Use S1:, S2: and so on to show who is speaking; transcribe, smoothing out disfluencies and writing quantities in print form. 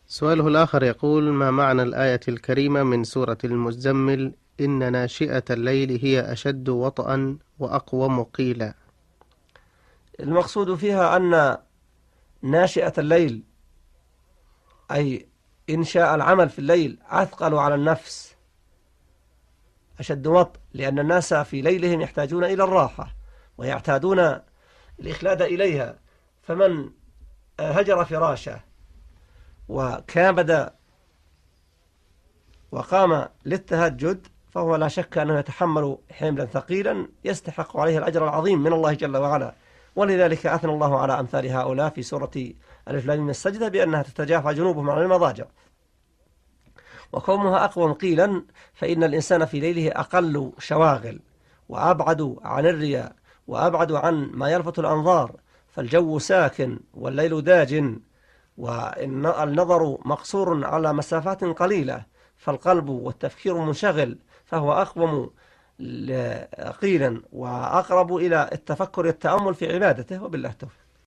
S1: سؤاله الآخر يقول: ما معنى الآية الكريمة من سورة المزمل: إن ناشئة الليل هي أشد وطئا وأقوم قيلا؟
S2: المقصود فيها أن ناشئة الليل أي إنشاء العمل في الليل أثقل على النفس، أشد وطء، لأن الناس في ليلهم يحتاجون إلى الراحة ويعتادون الإخلاد إليها، فمن هجر فراشه وكابد وقام للتهجد فهو لا شك أنه يتحمل حملا ثقيلا يستحق عليه الأجر العظيم من الله جل وعلا. ولذلك أثنى الله على أمثال هؤلاء في سورة ألف لام ميم السجدة بأنها تتجافى جنوبهم عن المضاجع. وكونها أقوم قيلا فإن الإنسان في ليله أقل شواغل وأبعد عن الرياء وأبعد عن ما يلفت الأنظار، فالجو ساكن والليل داج والنظر مقصور على مسافات قليلة، فالقلب والتفكير منشغل، فهو أقوم قيلا وأقرب إلى التفكر والتأمل في عبادته. وبالله التوفيق.